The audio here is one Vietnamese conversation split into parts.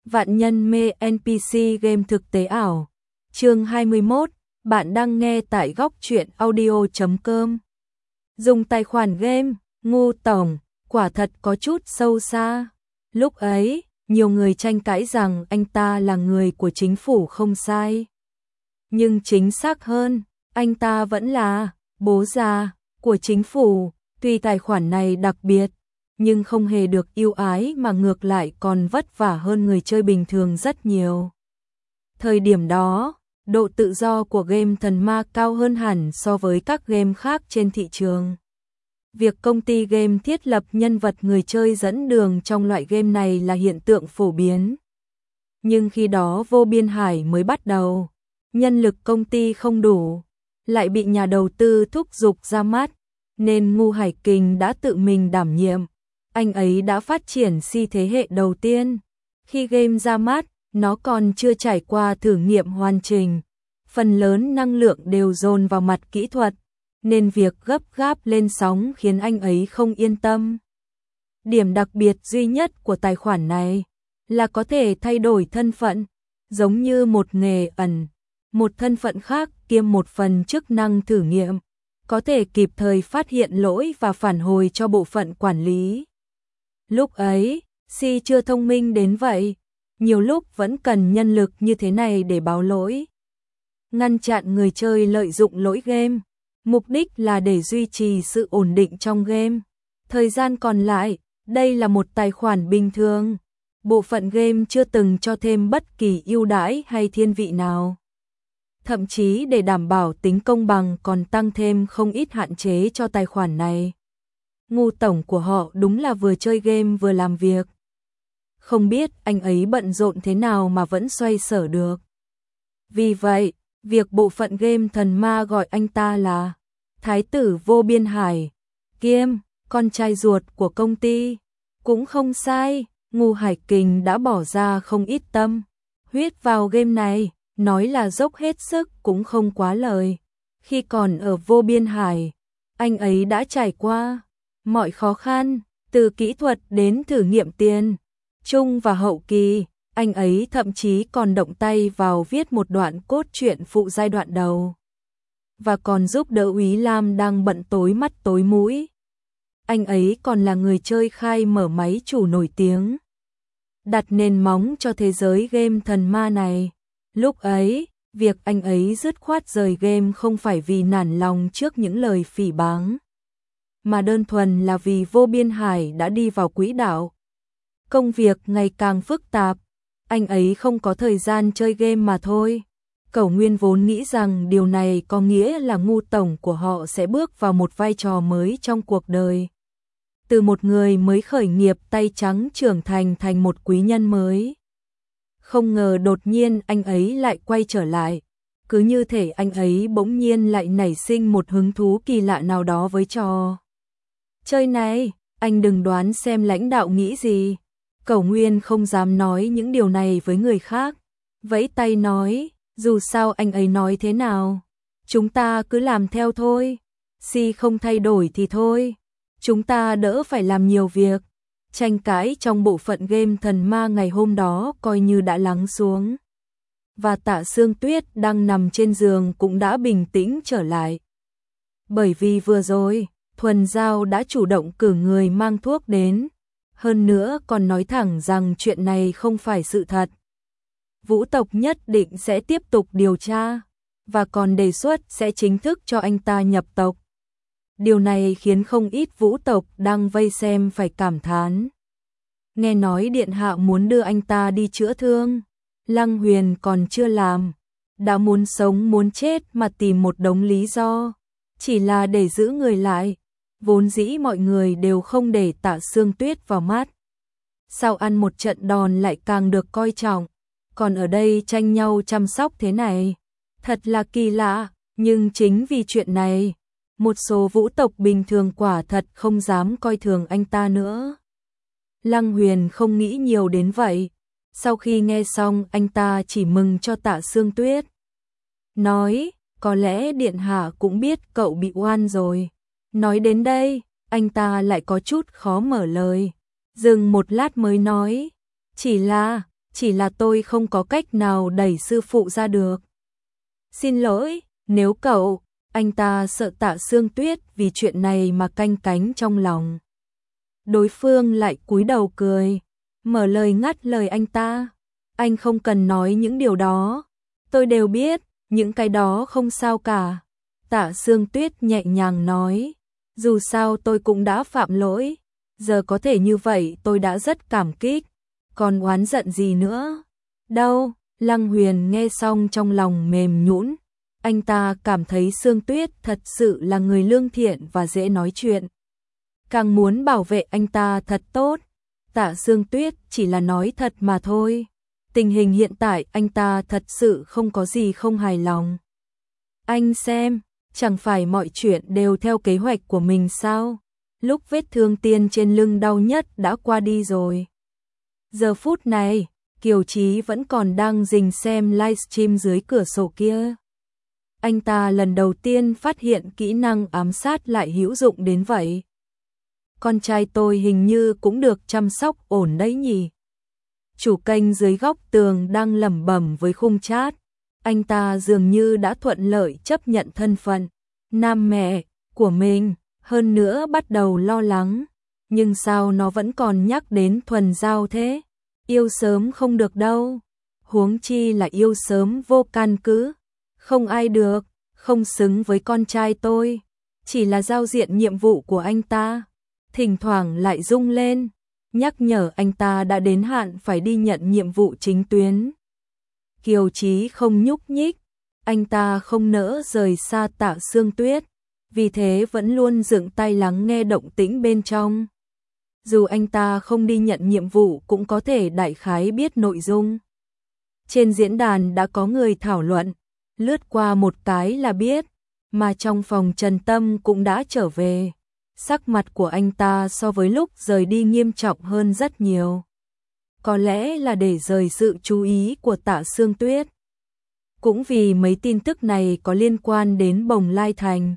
Vạn nhân mê NPC game thực tế ảo. Chương 21, bạn đang nghe tại góc truyện audio.com. Dùng tài khoản game, ngu tổng, quả thật có chút sâu xa. Lúc ấy, nhiều người tranh cãi rằng anh ta là người của chính phủ không sai. Nhưng chính xác hơn, anh ta vẫn là bố già của chính phủ. Tuy tài khoản này đặc biệt, nhưng không hề được ưu ái mà ngược lại còn vất vả hơn người chơi bình thường rất nhiều. Thời điểm đó, độ tự do của game Thần Ma cao hơn hẳn so với các game khác trên thị trường. Việc công ty game thiết lập nhân vật người chơi dẫn đường trong loại game này là hiện tượng phổ biến. Nhưng khi đó Vô Biên Hải mới bắt đầu, nhân lực công ty không đủ, lại bị nhà đầu tư thúc giục ra mắt, nên Ngu Hải Kình đã tự mình đảm nhiệm. Anh ấy đã phát triển Si thế hệ đầu tiên. Khi game ra mắt, nó còn chưa trải qua thử nghiệm hoàn chỉnh. Phần lớn năng lượng đều dồn vào mặt kỹ thuật, nên việc gấp gáp lên sóng khiến anh ấy không yên tâm. Điểm đặc biệt duy nhất của tài khoản này là có thể thay đổi thân phận, giống như một nghề ẩn, một thân phận khác kiêm một phần chức năng thử nghiệm, có thể kịp thời phát hiện lỗi và phản hồi cho bộ phận quản lý. Lúc ấy, Si chưa thông minh đến vậy, nhiều lúc vẫn cần nhân lực như thế này để báo lỗi, ngăn chặn người chơi lợi dụng lỗi game. Mục đích là để duy trì sự ổn định trong game. Thời gian còn lại, đây là một tài khoản bình thường. Bộ phận game chưa từng cho thêm bất kỳ ưu đãi hay thiên vị nào. Thậm chí để đảm bảo tính công bằng còn tăng thêm không ít hạn chế cho tài khoản này. Ngu tổng của họ đúng là vừa chơi game vừa làm việc. Không biết anh ấy bận rộn thế nào mà vẫn xoay sở được. Vì vậy, việc bộ phận game Thần Ma gọi anh ta là Thái tử Vô Biên Hải, kiêm con trai ruột của công ty, cũng không sai. Ngu Hải Kình đã bỏ ra không ít tâm huyết vào game này, nói là dốc hết sức cũng không quá lời. Khi còn ở Vô Biên Hải, anh ấy đã trải qua mọi khó khăn, từ kỹ thuật đến thử nghiệm tiền, trung và hậu kỳ. Anh ấy thậm chí còn động tay vào viết một đoạn cốt truyện phụ giai đoạn đầu, và còn giúp đỡ Úy Lam đang bận tối mắt tối mũi. Anh ấy còn là người chơi khai mở máy chủ nổi tiếng, đặt nền móng cho thế giới game Thần Ma này. Lúc ấy, việc anh ấy dứt khoát rời game không phải vì nản lòng trước những lời phỉ báng, mà đơn thuần là vì Vô Biên Hải đã đi vào quỹ đạo. Công việc ngày càng phức tạp, anh ấy không có thời gian chơi game mà thôi. Cẩu Nguyên vốn nghĩ rằng điều này có nghĩa là Ngu tổng của họ sẽ bước vào một vai trò mới trong cuộc đời. Từ một người mới khởi nghiệp tay trắng trưởng thành thành một quý nhân mới. Không ngờ đột nhiên anh ấy lại quay trở lại. Cứ như thể anh ấy bỗng nhiên lại nảy sinh một hứng thú kỳ lạ nào đó với trò chơi này. Anh đừng đoán xem lãnh đạo nghĩ gì. Cẩu Nguyên không dám nói những điều này với người khác, vẫy tay nói, dù sao anh ấy nói thế nào, chúng ta cứ làm theo thôi. Si không thay đổi thì thôi, chúng ta đỡ phải làm nhiều việc. Tranh cãi trong bộ phận game Thần Ma ngày hôm đó coi như đã lắng xuống, và Tạ Sương Tuyết đang nằm trên giường cũng đã bình tĩnh trở lại. Bởi vì vừa rồi, Thuần Giao đã chủ động cử người mang thuốc đến, hơn nữa còn nói thẳng rằng chuyện này không phải sự thật. Vũ tộc nhất định sẽ tiếp tục điều tra, và còn đề xuất sẽ chính thức cho anh ta nhập tộc. Điều này khiến không ít vũ tộc đang vây xem phải cảm thán. Nghe nói điện hạ muốn đưa anh ta đi chữa thương, Lăng Huyền còn chưa làm, đã muốn sống muốn chết mà tìm một đống lý do, chỉ là để giữ người lại. Vốn dĩ mọi người đều không để Tạ Sương Tuyết vào mắt, sau ăn một trận đòn lại càng được coi trọng, còn ở đây tranh nhau chăm sóc thế này, thật là kỳ lạ. Nhưng chính vì chuyện này, một số vũ tộc bình thường quả thật không dám coi thường anh ta nữa. Lăng Huyền không nghĩ nhiều đến vậy, sau khi nghe xong anh ta chỉ mừng cho Tạ Sương Tuyết, nói, có lẽ điện hạ cũng biết cậu bị oan rồi. Nói đến đây, anh ta lại có chút khó mở lời, dừng một lát mới nói, chỉ là tôi không có cách nào đẩy sư phụ ra được. Xin lỗi, nếu cậu, anh ta sợ Tạ Sương Tuyết vì chuyện này mà canh cánh trong lòng. Đối phương lại cúi đầu cười, mở lời ngắt lời anh ta. Anh không cần nói những điều đó, tôi đều biết, những cái đó không sao cả. Tạ Sương Tuyết nhẹ nhàng nói, dù sao tôi cũng đã phạm lỗi, giờ có thể như vậy tôi đã rất cảm kích, còn oán giận gì nữa. Đâu, Lăng Huyền nghe xong trong lòng mềm nhũn, anh ta cảm thấy Sương Tuyết thật sự là người lương thiện và dễ nói chuyện. Càng muốn bảo vệ anh ta thật tốt, Tạ Sương Tuyết chỉ là nói thật mà thôi. Tình hình hiện tại anh ta thật sự không có gì không hài lòng. Anh xem, chẳng phải mọi chuyện đều theo kế hoạch của mình sao? Lúc vết thương tiên trên lưng đau nhất đã qua đi rồi. Giờ phút này, Kiều Chí vẫn còn đang rình xem livestream dưới cửa sổ kia. Anh ta lần đầu tiên phát hiện kỹ năng ám sát lại hữu dụng đến vậy. Con trai tôi hình như cũng được chăm sóc ổn đấy nhỉ. Chủ kênh dưới góc tường đang lẩm bẩm với khung chat. Anh ta dường như đã thuận lợi chấp nhận thân phận nam mẹ của mình, hơn nữa bắt đầu lo lắng. Nhưng sao nó vẫn còn nhắc đến thuần giao thế? Yêu sớm không được đâu. Huống chi là yêu sớm vô căn cứ. Không ai được, không xứng với con trai tôi. Chỉ là giao diện nhiệm vụ của anh ta. Thỉnh thoảng lại rung lên, nhắc nhở anh ta đã đến hạn phải đi nhận nhiệm vụ chính tuyến. Kiều Chí không nhúc nhích, anh ta không nỡ rời xa Tạ Sương Tuyết, vì thế vẫn luôn dựng tai lắng nghe động tĩnh bên trong. Dù anh ta không đi nhận nhiệm vụ cũng có thể đại khái biết nội dung. Trên diễn đàn đã có người thảo luận, lướt qua một cái là biết, mà trong phòng Trần Tâm cũng đã trở về. Sắc mặt của anh ta so với lúc rời đi nghiêm trọng hơn rất nhiều. Có lẽ là để rời sự chú ý của Tạ Sương Tuyết. Cũng vì mấy tin tức này có liên quan đến Bồng Lai Thành.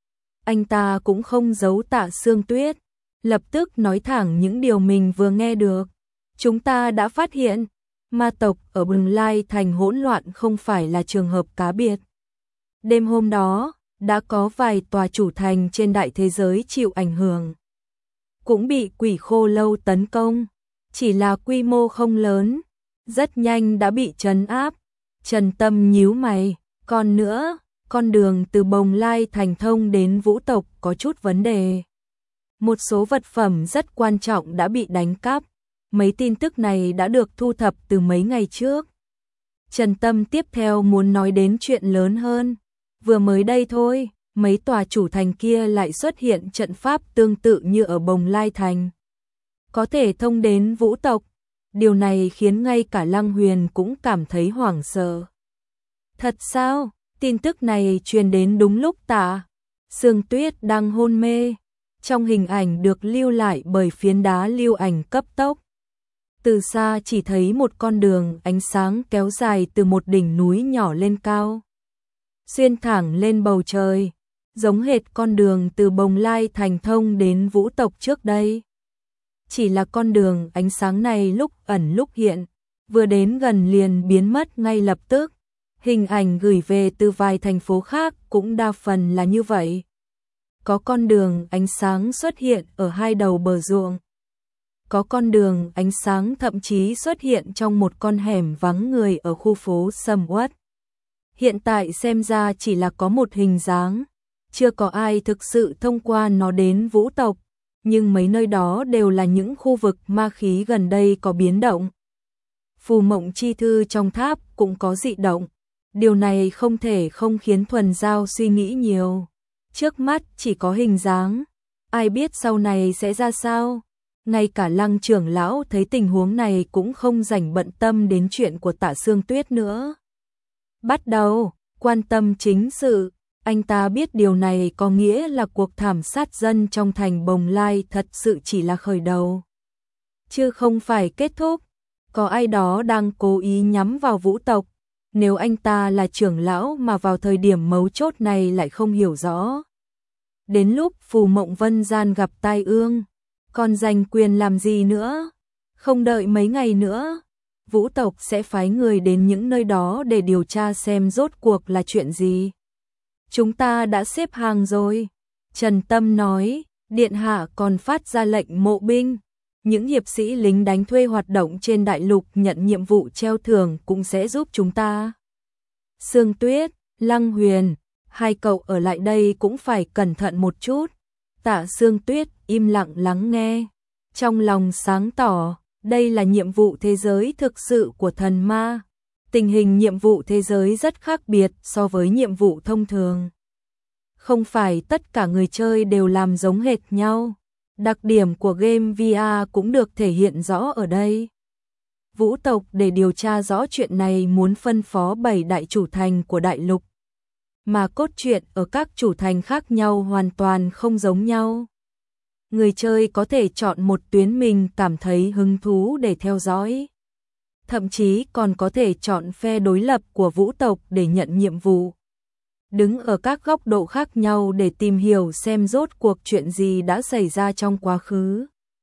Anh ta cũng không giấu Tạ Sương Tuyết, lập tức nói thẳng những điều mình vừa nghe được. Chúng ta đã phát hiện, ma tộc ở Bồng Lai Thành hỗn loạn không phải là trường hợp cá biệt. Đêm hôm đó, đã có vài tòa chủ thành trên đại thế giới chịu ảnh hưởng. Cũng bị quỷ khô lâu tấn công, chỉ là quy mô không lớn, rất nhanh đã bị trấn áp. Trần Tâm nhíu mày, còn nữa, con đường từ Bồng Lai Thành thông đến Vũ tộc có chút vấn đề. Một số vật phẩm rất quan trọng đã bị đánh cắp, mấy tin tức này đã được thu thập từ mấy ngày trước. Trần Tâm tiếp theo muốn nói đến chuyện lớn hơn. Vừa mới đây thôi, mấy tòa chủ thành kia lại xuất hiện trận pháp tương tự như ở Bồng Lai Thành. Có thể thông đến Vũ tộc. Điều này khiến ngay cả Lăng Huyền cũng cảm thấy hoảng sợ. Thật sao? Tin tức này truyền đến đúng lúc Tạ Sương Tuyết đang hôn mê. Trong hình ảnh được lưu lại bởi phiến đá lưu ảnh cấp tốc. Từ xa chỉ thấy một con đường ánh sáng kéo dài từ một đỉnh núi nhỏ lên cao. Xuyên thẳng lên bầu trời, giống hệt con đường từ Bồng Lai Thành thông đến Vũ tộc trước đây. Chỉ là con đường ánh sáng này lúc ẩn lúc hiện, vừa đến gần liền biến mất ngay lập tức. Hình ảnh gửi về từ vài thành phố khác cũng đa phần là như vậy. Có con đường ánh sáng xuất hiện ở hai đầu bờ ruộng. Có con đường ánh sáng thậm chí xuất hiện trong một con hẻm vắng người ở khu phố sầm uất. Hiện tại xem ra chỉ là có một hình dáng, chưa có ai thực sự thông qua nó đến Vũ tộc, nhưng mấy nơi đó đều là những khu vực ma khí gần đây có biến động. Phù Mộng Chi Thư trong tháp cũng có dị động, điều này không thể không khiến Thuần Giao suy nghĩ nhiều. Trước mắt chỉ có hình dáng, ai biết sau này sẽ ra sao. Ngay cả Lăng trưởng lão thấy tình huống này cũng không rảnh bận tâm đến chuyện của Tạ Sương Tuyết nữa. Bắt đầu quan tâm chính sự, anh ta biết điều này có nghĩa là cuộc thảm sát dân trong thành Bồng Lai thật sự chỉ là khởi đầu, chứ không phải kết thúc. Có ai đó đang cố ý nhắm vào Vũ tộc, nếu anh ta là trưởng lão mà vào thời điểm mấu chốt này lại không hiểu rõ. Đến lúc Phù Mộng Vân Gian gặp tai ương, còn giành quyền làm gì nữa? Không đợi mấy ngày nữa, Vũ tộc sẽ phái người đến những nơi đó để điều tra xem rốt cuộc là chuyện gì. Chúng ta đã xếp hàng rồi. Trần Tâm nói, Điện Hạ còn phát ra lệnh mộ binh. Những hiệp sĩ lính đánh thuê hoạt động trên đại lục nhận nhiệm vụ treo thưởng cũng sẽ giúp chúng ta. Sương Tuyết, Lăng Huyền, hai cậu ở lại đây cũng phải cẩn thận một chút. Tạ Sương Tuyết im lặng lắng nghe, trong lòng sáng tỏ, đây là nhiệm vụ thế giới thực sự của thần ma. Tình hình nhiệm vụ thế giới rất khác biệt so với nhiệm vụ thông thường. Không phải tất cả người chơi đều làm giống hệt nhau. Đặc điểm của game VR cũng được thể hiện rõ ở đây. Vũ tộc để điều tra rõ chuyện này muốn phân phó 7 đại chủ thành của đại lục. Mà cốt truyện ở các chủ thành khác nhau hoàn toàn không giống nhau. Người chơi có thể chọn một tuyến mình cảm thấy hứng thú để theo dõi. Thậm chí còn có thể chọn phe đối lập của vũ tộc để nhận nhiệm vụ. Đứng ở các góc độ khác nhau để tìm hiểu xem rốt cuộc chuyện gì đã xảy ra trong quá khứ.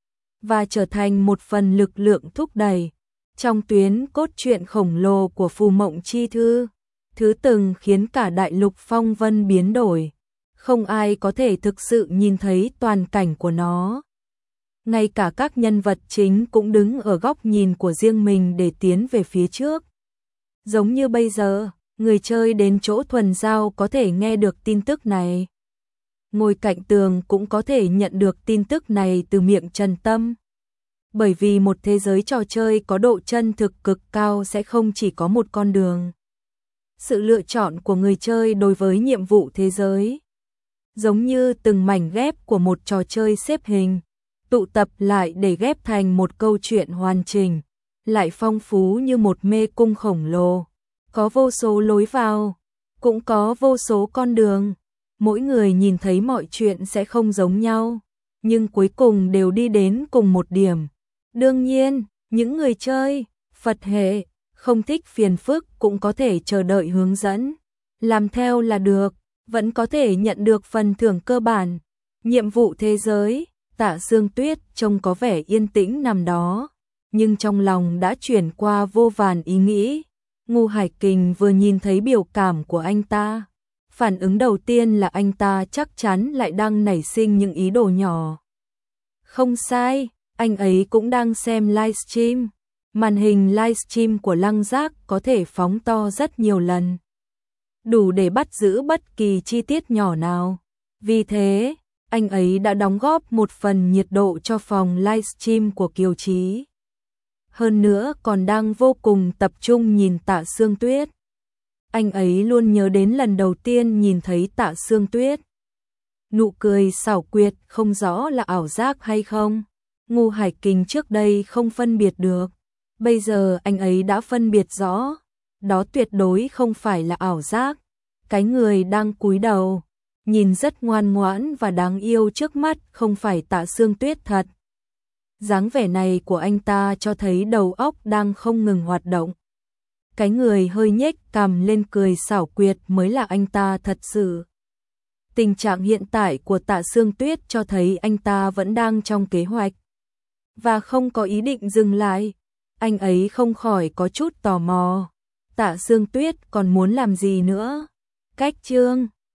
Và trở thành một phần lực lượng thúc đẩy. Trong tuyến cốt truyện khổng lồ của Phù Mộng Chi Thư, thứ từng khiến cả đại lục phong vân biến đổi. Không ai có thể thực sự nhìn thấy toàn cảnh của nó. Ngay cả các nhân vật chính cũng đứng ở góc nhìn của riêng mình để tiến về phía trước. Giống như bây giờ, người chơi đến chỗ thuần giao có thể nghe được tin tức này. Ngồi cạnh tường cũng có thể nhận được tin tức này từ miệng Trần Tâm. Bởi vì một thế giới trò chơi có độ chân thực cực cao sẽ không chỉ có một con đường. Sự lựa chọn của người chơi đối với nhiệm vụ thế giới, giống như từng mảnh ghép của một trò chơi xếp hình, tụ tập lại để ghép thành một câu chuyện hoàn chỉnh, lại phong phú như một mê cung khổng lồ. Có vô số lối vào, cũng có vô số con đường. Mỗi người nhìn thấy mọi chuyện sẽ không giống nhau, nhưng cuối cùng đều đi đến cùng một điểm. Đương nhiên, những người chơi Phật hệ không thích phiền phức cũng có thể chờ đợi hướng dẫn, làm theo là được, vẫn có thể nhận được phần thưởng cơ bản. Nhiệm vụ thế giới, Tạ Sương Tuyết trông có vẻ yên tĩnh nằm đó, nhưng trong lòng đã chuyển qua vô vàn ý nghĩ. Ngu Hải Kình vừa nhìn thấy biểu cảm của anh ta, phản ứng đầu tiên là anh ta chắc chắn lại đang nảy sinh những ý đồ nhỏ. Không sai, anh ấy cũng đang xem livestream. Màn hình livestream của Lăng Giác có thể phóng to rất nhiều lần, đủ để bắt giữ bất kỳ chi tiết nhỏ nào. Vì thế, anh ấy đã đóng góp một phần nhiệt độ cho phòng livestream của Kiều Chí. Hơn nữa còn đang vô cùng tập trung nhìn Tạ Sương Tuyết. Anh ấy luôn nhớ đến lần đầu tiên nhìn thấy Tạ Sương Tuyết. Nụ cười xảo quyệt không rõ là ảo giác hay không. Ngu Hải Kình trước đây không phân biệt được. Bây giờ anh ấy đã phân biệt rõ. Đó tuyệt đối không phải là ảo giác. Cái người đang cúi đầu, nhìn rất ngoan ngoãn và đáng yêu trước mắt không phải Tạ Sương Tuyết thật. Dáng vẻ này của anh ta cho thấy đầu óc đang không ngừng hoạt động. Cái người hơi nhếch cằm lên cười xảo quyệt mới là anh ta thật sự. Tình trạng hiện tại của Tạ Sương Tuyết cho thấy anh ta vẫn đang trong kế hoạch và không có ý định dừng lại. Anh ấy không khỏi có chút tò mò. Tạ Sương Tuyết còn muốn làm gì nữa? Cách chương